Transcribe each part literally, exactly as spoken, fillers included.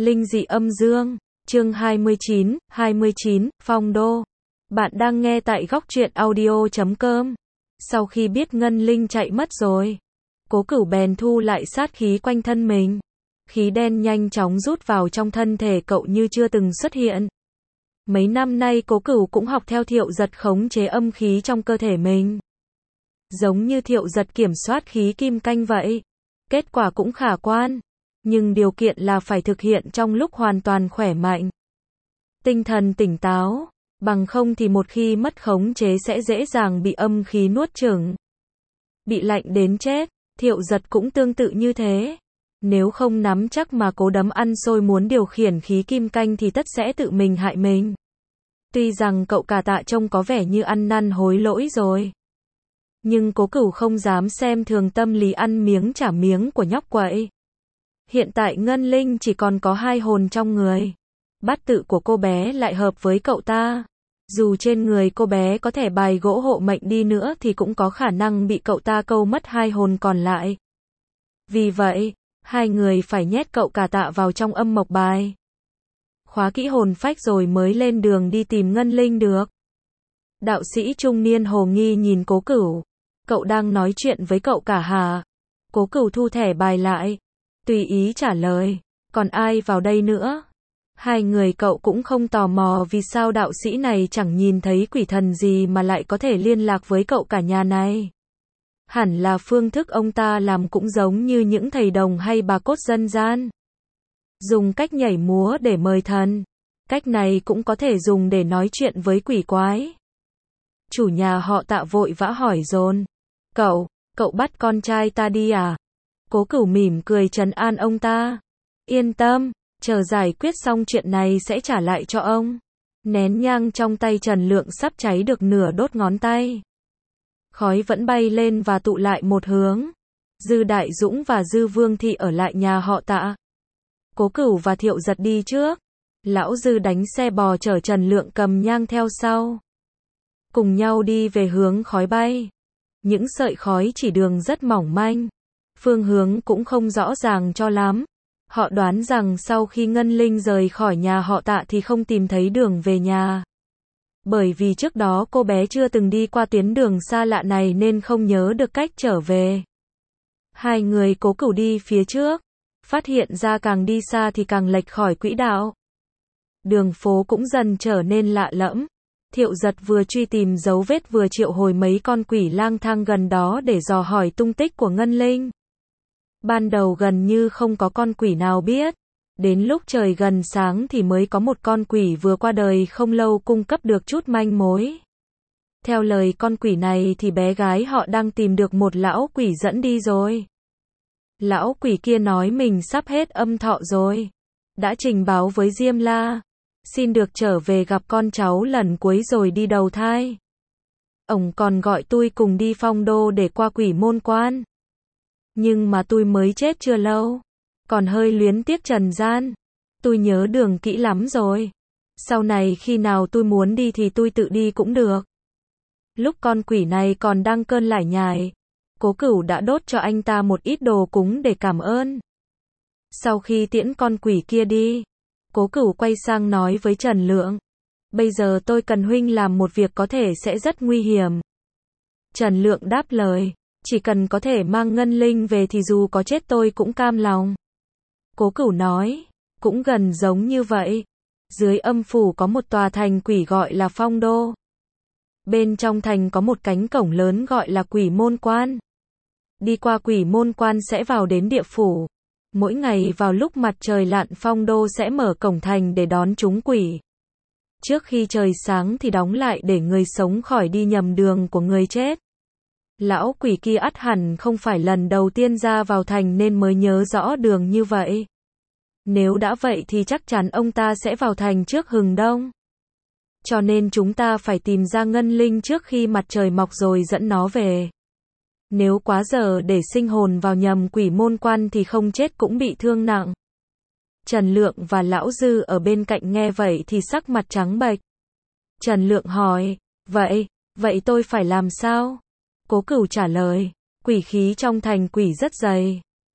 Linh dị âm dương, chương hai mươi chín, hai mươi chín, Phong Đô. Bạn đang nghe tại góc truyện audio chấm com. Sau khi biết Ngân Linh chạy mất rồi, Cố Cửu bèn thu lại sát khí quanh thân mình. Khí đen nhanh chóng rút vào trong thân thể cậu như chưa từng xuất hiện. Mấy năm nay Cố Cửu cũng học theo Thiệu Giật khống chế âm khí trong cơ thể mình. Giống như Thiệu Giật kiểm soát khí kim canh vậy. Kết quả cũng khả quan. Nhưng điều kiện là phải thực hiện trong lúc hoàn toàn khỏe mạnh. Tinh thần tỉnh táo, bằng không thì một khi mất khống chế sẽ dễ dàng bị âm khí nuốt chửng. Bị lạnh đến chết, Thiệu Giật cũng tương tự như thế. Nếu không nắm chắc mà cố đấm ăn xôi muốn điều khiển khí kim canh thì tất sẽ tự mình hại mình. Tuy rằng cậu Cả Tạ trông có vẻ như ăn năn hối lỗi rồi. Nhưng Cố Cửu không dám xem thường tâm lý ăn miếng trả miếng của nhóc quậy. Hiện tại Ngân Linh chỉ còn có hai hồn trong người. Bát tự của cô bé lại hợp với cậu ta. Dù trên người cô bé có thể bài gỗ hộ mệnh đi nữa thì cũng có khả năng bị cậu ta câu mất hai hồn còn lại. Vì vậy, hai người phải nhét cậu Cả Tạ vào trong âm mộc bài. Khóa kỹ hồn phách rồi mới lên đường đi tìm Ngân Linh được. Đạo sĩ trung niên hồ nghi nhìn Cố Cửu. Cậu đang nói chuyện với cậu cả hả? Cố Cửu thu thẻ bài lại. Tùy ý trả lời, còn ai vào đây nữa? Hai người cậu cũng không tò mò vì sao đạo sĩ này chẳng nhìn thấy quỷ thần gì mà lại có thể liên lạc với cậu cả nhà này. Hẳn là phương thức ông ta làm cũng giống như những thầy đồng hay bà cốt dân gian. Dùng cách nhảy múa để mời thần. Cách này cũng có thể dùng để nói chuyện với quỷ quái. Chủ nhà họ Tạ vội vã hỏi dồn. Cậu, cậu bắt con trai ta đi à? Cố Cửu mỉm cười trấn an ông ta. Yên tâm, chờ giải quyết xong chuyện này sẽ trả lại cho ông. Nén nhang trong tay Trần Lượng sắp cháy được nửa đốt ngón tay. Khói vẫn bay lên và tụ lại một hướng. Dư Đại Dũng và Dư Vương Thị ở lại nhà họ Tạ. Cố Cửu và Thiệu Giật đi trước. Lão Dư đánh xe bò chở Trần Lượng cầm nhang theo sau. Cùng nhau đi về hướng khói bay. Những sợi khói chỉ đường rất mỏng manh. Phương hướng cũng không rõ ràng cho lắm. Họ đoán rằng sau khi Ngân Linh rời khỏi nhà họ Tạ thì không tìm thấy đường về nhà. Bởi vì trước đó cô bé chưa từng đi qua tuyến đường xa lạ này nên không nhớ được cách trở về. Hai người Cố Cửu đi phía trước. Phát hiện ra càng đi xa thì càng lệch khỏi quỹ đạo. Đường phố cũng dần trở nên lạ lẫm. Thiệu Giật vừa truy tìm dấu vết vừa triệu hồi mấy con quỷ lang thang gần đó để dò hỏi tung tích của Ngân Linh. Ban đầu gần như không có con quỷ nào biết. Đến lúc trời gần sáng thì mới có một con quỷ vừa qua đời không lâu cung cấp được chút manh mối. Theo lời con quỷ này thì bé gái họ đang tìm được một lão quỷ dẫn đi rồi. Lão quỷ kia nói mình sắp hết âm thọ rồi. Đã trình báo với Diêm La. Xin được trở về gặp con cháu lần cuối rồi đi đầu thai. Ông còn gọi tôi cùng đi Phong Đô để qua quỷ môn quan. Nhưng mà tôi mới chết chưa lâu. Còn hơi luyến tiếc trần gian. Tôi nhớ đường kỹ lắm rồi. Sau này khi nào tôi muốn đi thì tôi tự đi cũng được. Lúc con quỷ này còn đang cơn lải nhải, Cố Cửu đã đốt cho anh ta một ít đồ cúng để cảm ơn. Sau khi tiễn con quỷ kia đi, Cố Cửu quay sang nói với Trần Lượng. Bây giờ tôi cần huynh làm một việc có thể sẽ rất nguy hiểm. Trần Lượng đáp lời. Chỉ cần có thể mang Ngân Linh về thì dù có chết tôi cũng cam lòng. Cố Cửu nói. Cũng gần giống như vậy. Dưới âm phủ có một tòa thành quỷ gọi là Phong Đô. Bên trong thành có một cánh cổng lớn gọi là Quỷ Môn Quan. Đi qua Quỷ Môn Quan sẽ vào đến địa phủ. Mỗi ngày vào lúc mặt trời lặn Phong Đô sẽ mở cổng thành để đón chúng quỷ. Trước khi trời sáng thì đóng lại để người sống khỏi đi nhầm đường của người chết. Lão quỷ kia ắt hẳn không phải lần đầu tiên ra vào thành nên mới nhớ rõ đường như vậy. Nếu đã vậy thì chắc chắn ông ta sẽ vào thành trước hừng đông. Cho nên chúng ta phải tìm ra Ngân Linh trước khi mặt trời mọc rồi dẫn nó về. Nếu quá giờ để sinh hồn vào nhầm quỷ môn quan thì không chết cũng bị thương nặng. Trần Lượng và Lão Dư ở bên cạnh nghe vậy thì sắc mặt trắng bệch. Trần Lượng hỏi, vậy, vậy tôi phải làm sao? Cố Cửu trả lời, quỷ khí trong thành quỷ rất dày.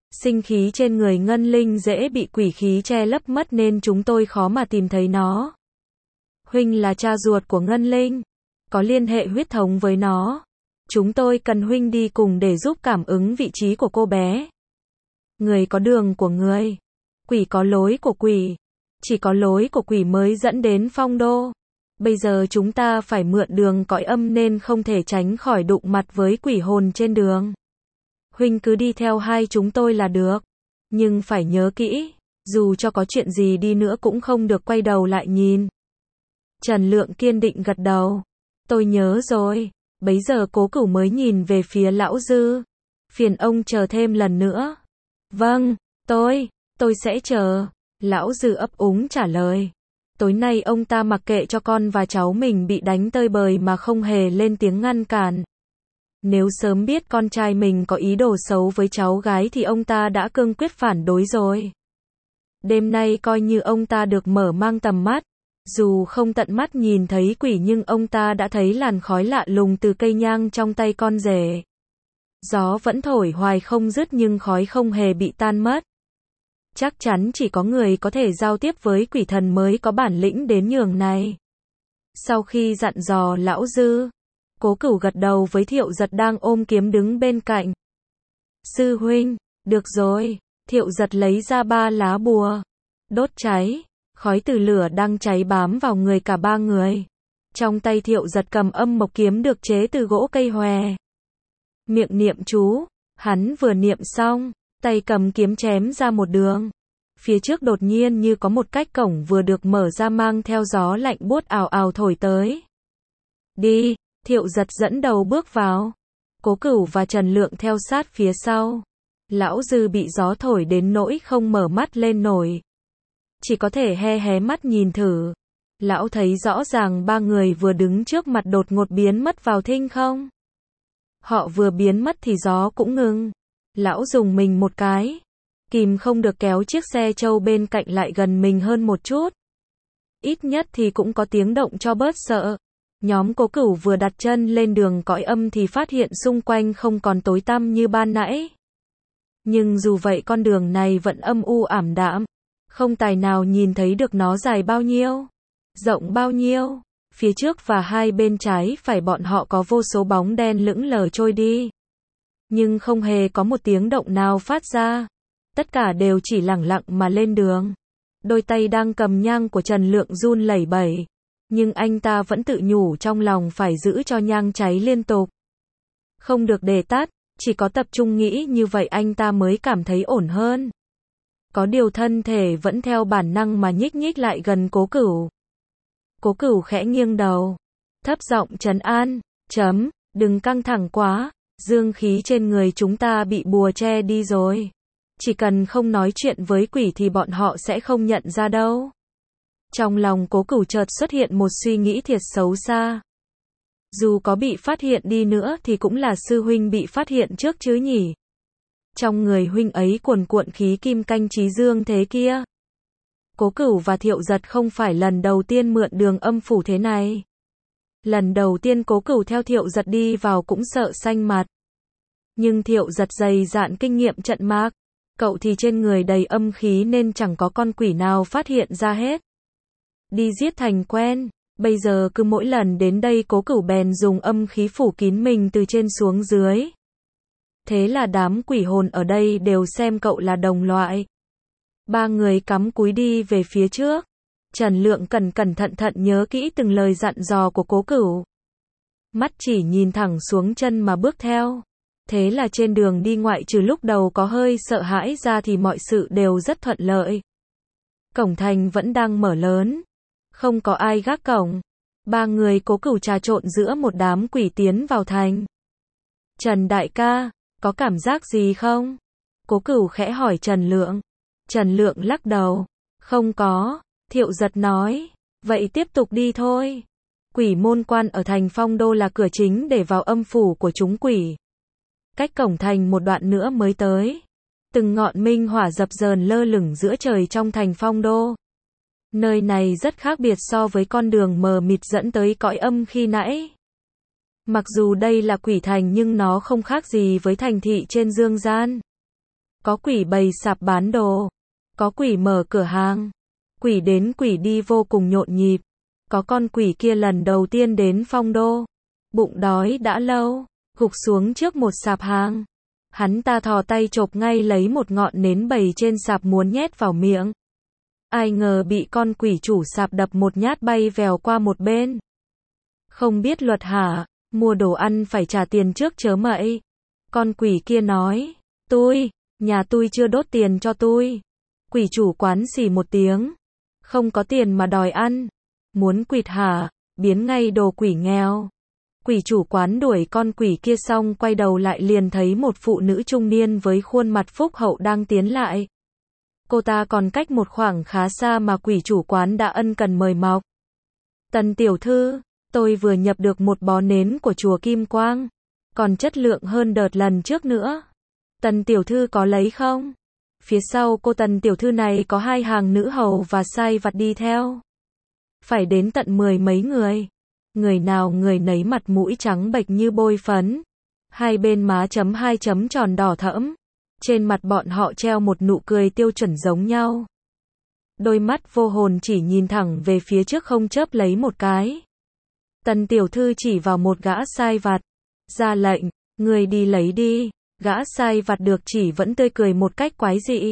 Sinh khí trên người Ngân Linh dễ bị quỷ khí che lấp mất nên chúng tôi khó mà tìm thấy nó. Huynh là cha ruột của Ngân Linh, có liên hệ huyết thống với nó. Chúng tôi cần huynh đi cùng để giúp cảm ứng vị trí của cô bé. Người có đường của người, quỷ có lối của quỷ. Chỉ có lối của quỷ mới dẫn đến Phong Đô. Bây giờ chúng ta phải mượn đường cõi âm nên không thể tránh khỏi đụng mặt với quỷ hồn trên đường. Huynh cứ đi theo hai chúng tôi là được. Nhưng phải nhớ kỹ, dù cho có chuyện gì đi nữa cũng không được quay đầu lại nhìn. Trần Lượng kiên định gật đầu. Tôi nhớ rồi. Bấy giờ Cố Cửu mới nhìn về phía lão Dư. Phiền ông chờ thêm lần nữa. Vâng, tôi, tôi sẽ chờ. Lão Dư ấp úng trả lời. Tối nay ông ta mặc kệ cho con và cháu mình bị đánh tơi bời mà không hề lên tiếng ngăn cản. Nếu sớm biết con trai mình có ý đồ xấu với cháu gái thì ông ta đã cương quyết phản đối rồi. Đêm nay coi như ông ta được mở mang tầm mắt. Dù không tận mắt nhìn thấy quỷ nhưng ông ta đã thấy làn khói lạ lùng từ cây nhang trong tay con rể. Gió vẫn thổi hoài không dứt nhưng khói không hề bị tan mất. Chắc chắn chỉ có người có thể giao tiếp với quỷ thần mới có bản lĩnh đến nhường này. Sau khi dặn dò lão Dư, Cố Cửu gật đầu với Thiệu Giật đang ôm kiếm đứng bên cạnh. Sư huynh, được rồi. Thiệu Giật lấy ra ba lá bùa. Đốt cháy. Khói từ lửa đang cháy bám vào người cả ba người. Trong tay Thiệu Giật cầm âm mộc kiếm được chế từ gỗ cây hòe. Miệng niệm chú. Hắn vừa niệm xong, tay cầm kiếm chém ra một đường. Phía trước đột nhiên như có một cách cổng vừa được mở ra mang theo gió lạnh buốt ào ào thổi tới. Đi, Thiệu Giật dẫn đầu bước vào. Cố Cửu và Trần Lượng theo sát phía sau. Lão Dư bị gió thổi đến nỗi không mở mắt lên nổi. Chỉ có thể hé hé mắt nhìn thử. Lão thấy rõ ràng ba người vừa đứng trước mặt đột ngột biến mất vào thinh không. Họ vừa biến mất thì gió cũng ngừng. Lão dùng mình một cái. Kìm không được kéo chiếc xe trâu bên cạnh lại gần mình hơn một chút. Ít nhất thì cũng có tiếng động cho bớt sợ. Nhóm Cố Cửu vừa đặt chân lên đường cõi âm thì phát hiện xung quanh không còn tối tăm như ban nãy. Nhưng dù vậy con đường này vẫn âm u ảm đạm. Không tài nào nhìn thấy được nó dài bao nhiêu, rộng bao nhiêu. Phía trước và hai bên trái phải bọn họ có vô số bóng đen lững lờ trôi đi. Nhưng không hề có một tiếng động nào phát ra. Tất cả đều chỉ lẳng lặng mà lên đường. Đôi tay đang cầm nhang của Trần Lượng run lẩy bẩy. Nhưng anh ta vẫn tự nhủ trong lòng phải giữ cho nhang cháy liên tục. Không được để tắt, chỉ có tập trung nghĩ như vậy anh ta mới cảm thấy ổn hơn. Có điều thân thể vẫn theo bản năng mà nhích nhích lại gần Cố Cửu. Cố Cửu khẽ nghiêng đầu. Thấp giọng trấn an. Chấm, đừng căng thẳng quá. Dương khí trên người chúng ta bị bùa che đi rồi. Chỉ cần không nói chuyện với quỷ thì bọn họ sẽ không nhận ra đâu. Trong lòng Cố Cửu chợt xuất hiện một suy nghĩ thiệt xấu xa. Dù có bị phát hiện đi nữa thì cũng là sư huynh bị phát hiện trước chứ nhỉ. Trong người huynh ấy cuồn cuộn khí kim canh trí dương thế kia. Cố Cửu và Thiệu Giật không phải lần đầu tiên mượn đường âm phủ thế này. Lần đầu tiên Cố Cửu theo Thiệu Giật đi vào cũng sợ xanh mặt. Nhưng Thiệu Giật dày dạn kinh nghiệm trận mạc. Cậu thì trên người đầy âm khí nên chẳng có con quỷ nào phát hiện ra hết. Đi giết thành quen. Bây giờ cứ mỗi lần đến đây Cố Cửu bèn dùng âm khí phủ kín mình từ trên xuống dưới. Thế là đám quỷ hồn ở đây đều xem cậu là đồng loại. Ba người cắm cúi đi về phía trước. Trần Lượng cẩn cẩn thận thận nhớ kỹ từng lời dặn dò của Cố Cửu. Mắt chỉ nhìn thẳng xuống chân mà bước theo. Thế là trên đường đi ngoại trừ lúc đầu có hơi sợ hãi ra thì mọi sự đều rất thuận lợi. Cổng thành vẫn đang mở lớn. Không có ai gác cổng. Ba người Cố Cửu trà trộn giữa một đám quỷ tiến vào thành. Trần đại ca, có cảm giác gì không? Cố Cửu khẽ hỏi Trần Lượng. Trần Lượng lắc đầu. Không có. Thiệu Giật nói. Vậy tiếp tục đi thôi. Quỷ môn quan ở thành Phong Đô là cửa chính để vào âm phủ của chúng quỷ. Cách cổng thành một đoạn nữa mới tới. Từng ngọn minh hỏa dập dờn lơ lửng giữa trời trong thành Phong Đô. Nơi này rất khác biệt so với con đường mờ mịt dẫn tới cõi âm khi nãy. Mặc dù đây là quỷ thành nhưng nó không khác gì với thành thị trên dương gian. Có quỷ bày sạp bán đồ. Có quỷ mở cửa hàng. Quỷ đến quỷ đi vô cùng nhộn nhịp. Có con quỷ kia lần đầu tiên đến Phong Đô. Bụng đói đã lâu, gục xuống trước một sạp hàng. Hắn ta thò tay chộp ngay lấy một ngọn nến bày trên sạp muốn nhét vào miệng. Ai ngờ bị con quỷ chủ sạp đập một nhát bay vèo qua một bên. Không biết luật hả, mua đồ ăn phải trả tiền trước chớ mậy. Con quỷ kia nói, tôi, nhà tôi chưa đốt tiền cho tôi. Quỷ chủ quán xì một tiếng, không có tiền mà đòi ăn. Muốn quỵt hả, biến ngay đồ quỷ nghèo. Quỷ chủ quán đuổi con quỷ kia xong quay đầu lại liền thấy một phụ nữ trung niên với khuôn mặt phúc hậu đang tiến lại. Cô ta còn cách một khoảng khá xa mà quỷ chủ quán đã ân cần mời mọc. Tần tiểu thư, tôi vừa nhập được một bó nến của chùa Kim Quang, còn chất lượng hơn đợt lần trước nữa. Tần tiểu thư có lấy không? Phía sau cô tần tiểu thư này có hai hàng nữ hầu và sai vặt đi theo. Phải đến tận mười mấy người. Người nào người nấy mặt mũi trắng bệch như bôi phấn. Hai bên má chấm hai chấm tròn đỏ thẫm. Trên mặt bọn họ treo một nụ cười tiêu chuẩn giống nhau. Đôi mắt vô hồn chỉ nhìn thẳng về phía trước không chớp lấy một cái. Tần tiểu thư chỉ vào một gã sai vặt. Ra lệnh, người đi lấy đi. Gã sai vặt được chỉ vẫn tươi cười một cách quái dị.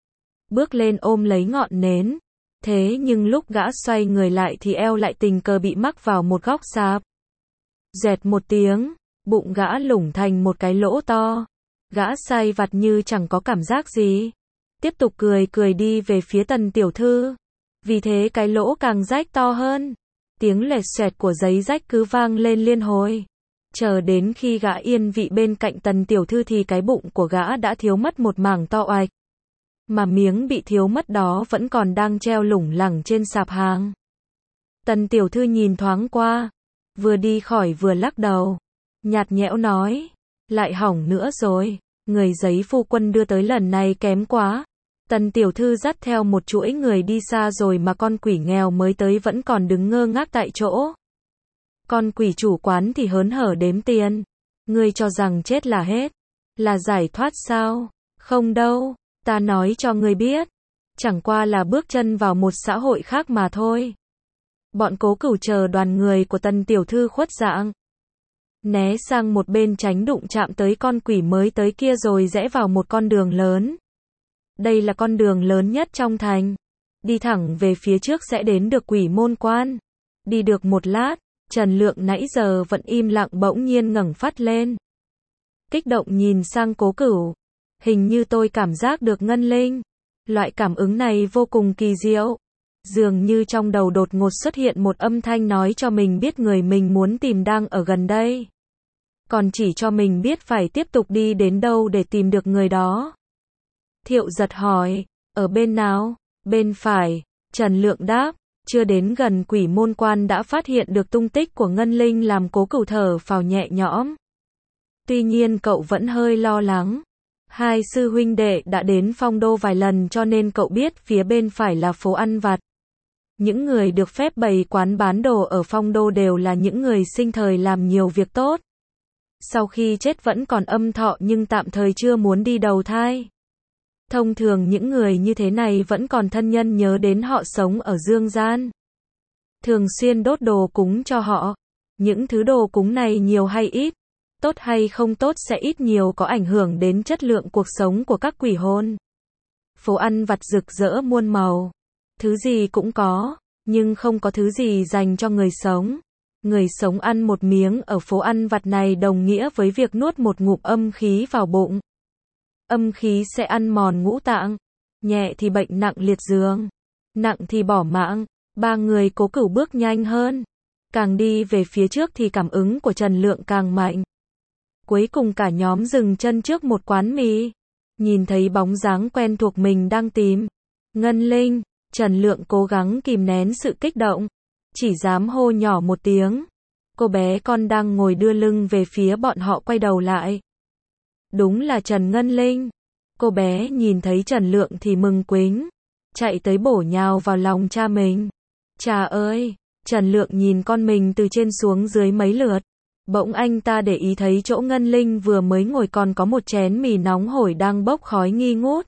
Bước lên ôm lấy ngọn nến. Thế nhưng lúc gã xoay người lại thì eo lại tình cờ bị mắc vào một góc sạp. Dẹt một tiếng, bụng gã lủng thành một cái lỗ to. Gã sai vặt như chẳng có cảm giác gì. Tiếp tục cười cười đi về phía tần tiểu thư. Vì thế cái lỗ càng rách to hơn. Tiếng lẹt xoẹt của giấy rách cứ vang lên liên hồi. Chờ đến khi gã yên vị bên cạnh tần tiểu thư thì cái bụng của gã đã thiếu mất một mảng to oạch. Mà miếng bị thiếu mất đó vẫn còn đang treo lủng lẳng trên sạp hàng. Tần tiểu thư nhìn thoáng qua, vừa đi khỏi vừa lắc đầu, nhạt nhẽo nói, lại hỏng nữa rồi, người giấy phu quân đưa tới lần này kém quá. Tần tiểu thư dắt theo một chuỗi người đi xa rồi mà con quỷ nghèo mới tới vẫn còn đứng ngơ ngác tại chỗ. Con quỷ chủ quán thì hớn hở đếm tiền. Ngươi cho rằng chết là hết, là giải thoát sao? Không đâu. Ta nói cho ngươi biết, chẳng qua là bước chân vào một xã hội khác mà thôi. Bọn Cố Cửu chờ đoàn người của tần tiểu thư khuất dạng. Né sang một bên tránh đụng chạm tới con quỷ mới tới kia rồi rẽ vào một con đường lớn. Đây là con đường lớn nhất trong thành. Đi thẳng về phía trước sẽ đến được quỷ môn quan. Đi được một lát, Trần Lượng nãy giờ vẫn im lặng bỗng nhiên ngẩng phát lên. Kích động nhìn sang Cố Cửu. Hình như tôi cảm giác được ngân linh. Loại cảm ứng này vô cùng kỳ diệu. Dường như trong đầu đột ngột xuất hiện một âm thanh nói cho mình biết người mình muốn tìm đang ở gần đây. Còn chỉ cho mình biết phải tiếp tục đi đến đâu để tìm được người đó. Thiệu Giật hỏi, ở bên nào? Bên phải. Trần Lượng đáp, chưa đến gần quỷ môn quan đã phát hiện được tung tích của ngân linh làm Cố Cửu thở phào nhẹ nhõm. Tuy nhiên cậu vẫn hơi lo lắng. Hai sư huynh đệ đã đến Phong Đô vài lần cho nên cậu biết phía bên phải là phố ăn vặt. Những người được phép bày quán bán đồ ở Phong Đô đều là những người sinh thời làm nhiều việc tốt. Sau khi chết vẫn còn âm thọ nhưng tạm thời chưa muốn đi đầu thai. Thông thường những người như thế này vẫn còn thân nhân nhớ đến họ sống ở dương gian. Thường xuyên đốt đồ cúng cho họ. Những thứ đồ cúng này nhiều hay ít, tốt hay không tốt sẽ ít nhiều có ảnh hưởng đến chất lượng cuộc sống của các quỷ hồn. Phố ăn vặt rực rỡ muôn màu. Thứ gì cũng có, nhưng không có thứ gì dành cho người sống. Người sống ăn một miếng ở phố ăn vặt này đồng nghĩa với việc nuốt một ngụm âm khí vào bụng. Âm khí sẽ ăn mòn ngũ tạng. Nhẹ thì bệnh nặng liệt giường. Nặng thì bỏ mạng. Ba người Cố Cửu bước nhanh hơn. Càng đi về phía trước thì cảm ứng của Trần Lượng càng mạnh. Cuối cùng cả nhóm dừng chân trước một quán mì. Nhìn thấy bóng dáng quen thuộc mình đang tìm. Ngân linh. Trần Lượng cố gắng kìm nén sự kích động. Chỉ dám hô nhỏ một tiếng. Cô bé con đang ngồi đưa lưng về phía bọn họ quay đầu lại. Đúng là Trần Ngân Linh. Cô bé nhìn thấy Trần Lượng thì mừng quính. Chạy tới bổ nhào vào lòng cha mình. Cha ơi! Trần Lượng nhìn con mình từ trên xuống dưới mấy lượt. Bỗng anh ta để ý thấy chỗ Ngân Linh vừa mới ngồi còn có một chén mì nóng hổi đang bốc khói nghi ngút.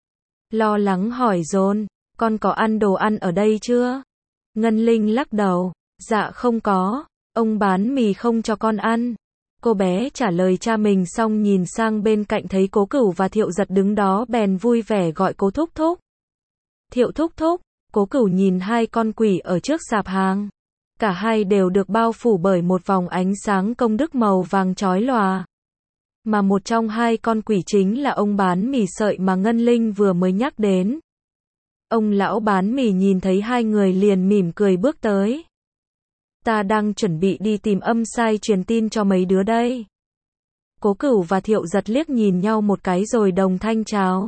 Lo lắng hỏi dồn, con có ăn đồ ăn ở đây chưa? Ngân Linh lắc đầu, dạ không có, ông bán mì không cho con ăn. Cô bé trả lời cha mình xong nhìn sang bên cạnh thấy Cố Cửu và Thiệu Giật đứng đó bèn vui vẻ gọi Cố thúc thúc. Thiệu thúc thúc, Cố Cửu nhìn hai con quỷ ở trước sạp hàng. Cả hai đều được bao phủ bởi một vòng ánh sáng công đức màu vàng chói lòa. Mà một trong hai con quỷ chính là ông bán mì sợi mà Ngân Linh vừa mới nhắc đến. Ông lão bán mì nhìn thấy hai người liền mỉm cười bước tới. Ta đang chuẩn bị đi tìm âm sai truyền tin cho mấy đứa đây. Cố Cửu và Thiệu Giật liếc nhìn nhau một cái rồi đồng thanh chào.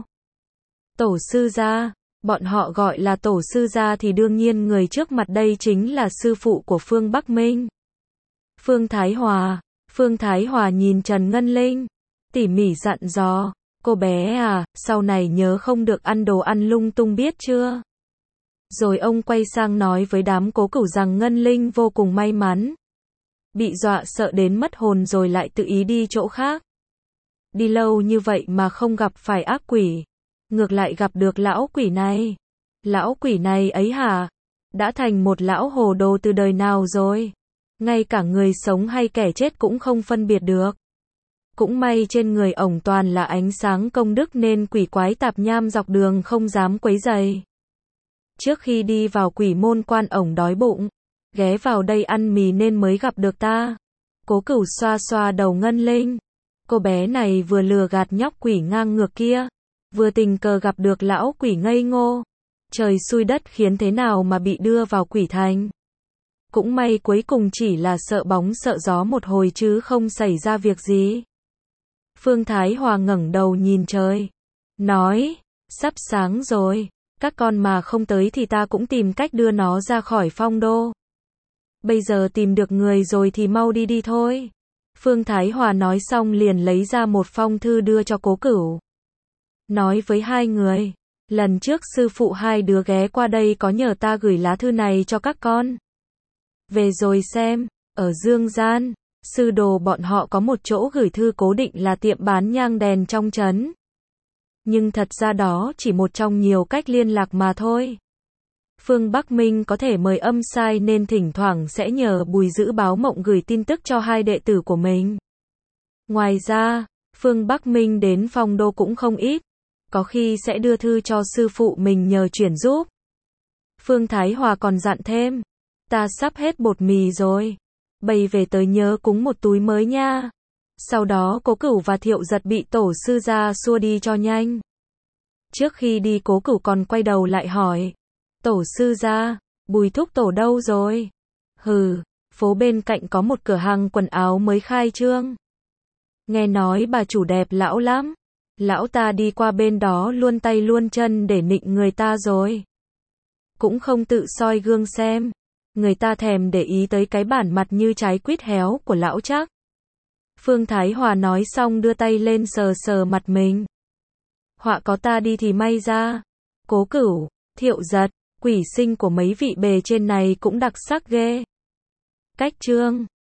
Tổ sư gia, bọn họ gọi là tổ sư gia thì đương nhiên người trước mặt đây chính là sư phụ của Phương Bắc Minh. Phương Thái Hòa. Phương Thái Hòa nhìn Trần Ngân Linh, tỉ mỉ dặn dò, cô bé à, sau này nhớ không được ăn đồ ăn lung tung biết chưa? Rồi ông quay sang nói với đám Cố Cửu rằng Ngân Linh vô cùng may mắn. Bị dọa sợ đến mất hồn rồi lại tự ý đi chỗ khác. Đi lâu như vậy mà không gặp phải ác quỷ. Ngược lại gặp được lão quỷ này. Lão quỷ này ấy hả? Đã thành một lão hồ đồ từ đời nào rồi? Ngay cả người sống hay kẻ chết cũng không phân biệt được. Cũng may trên người ổng toàn là ánh sáng công đức nên quỷ quái tạp nham dọc đường không dám quấy rầy. Trước khi đi vào quỷ môn quan ổng đói bụng, ghé vào đây ăn mì nên mới gặp được ta. Cố Cửu xoa xoa đầu Ngân Linh. Cô bé này vừa lừa gạt nhóc quỷ ngang ngược kia, vừa tình cờ gặp được lão quỷ ngây ngô. Trời xui đất khiến thế nào mà bị đưa vào quỷ thành. Cũng may cuối cùng chỉ là sợ bóng sợ gió một hồi chứ không xảy ra việc gì. Phương Thái Hòa ngẩng đầu nhìn trời, nói, sắp sáng rồi, các con mà không tới thì ta cũng tìm cách đưa nó ra khỏi phong đô. Bây giờ tìm được người rồi thì mau đi đi thôi. Phương Thái Hòa nói xong liền lấy ra một phong thư đưa cho Cố Cửu. Nói với hai người, lần trước sư phụ hai đứa ghé qua đây có nhờ ta gửi lá thư này cho các con. Về rồi xem, ở Dương Gian, sư đồ bọn họ có một chỗ gửi thư cố định là tiệm bán nhang đèn trong trấn. Nhưng thật ra đó chỉ một trong nhiều cách liên lạc mà thôi. Phương Bắc Minh có thể mời âm sai nên thỉnh thoảng sẽ nhờ Bùi Dữ báo mộng gửi tin tức cho hai đệ tử của mình. Ngoài ra, Phương Bắc Minh đến phong đô cũng không ít, có khi sẽ đưa thư cho sư phụ mình nhờ chuyển giúp. Phương Thái Hòa còn dặn thêm, ta sắp hết bột mì rồi, bày về tới nhớ cúng một túi mới nha. Sau đó Cố Cửu và Thiệu Giật bị tổ sư gia xua đi cho nhanh. Trước khi đi Cố Cửu còn quay đầu lại hỏi, tổ sư gia, Bùi thúc tổ đâu rồi? Hừ, phố bên cạnh có một cửa hàng quần áo mới khai trương. Nghe nói bà chủ đẹp lão lắm. Lão ta đi qua bên đó luôn tay luôn chân để nịnh người ta rồi. Cũng không tự soi gương xem. Người ta thèm để ý tới cái bản mặt như trái quýt héo của lão chắc. Phương Thái Hòa nói xong đưa tay lên sờ sờ mặt mình. Họa có ta đi thì may ra. Cố Cửu, Thiệu Giật, quỷ sinh của mấy vị bề trên này cũng đặc sắc ghê. Cách chương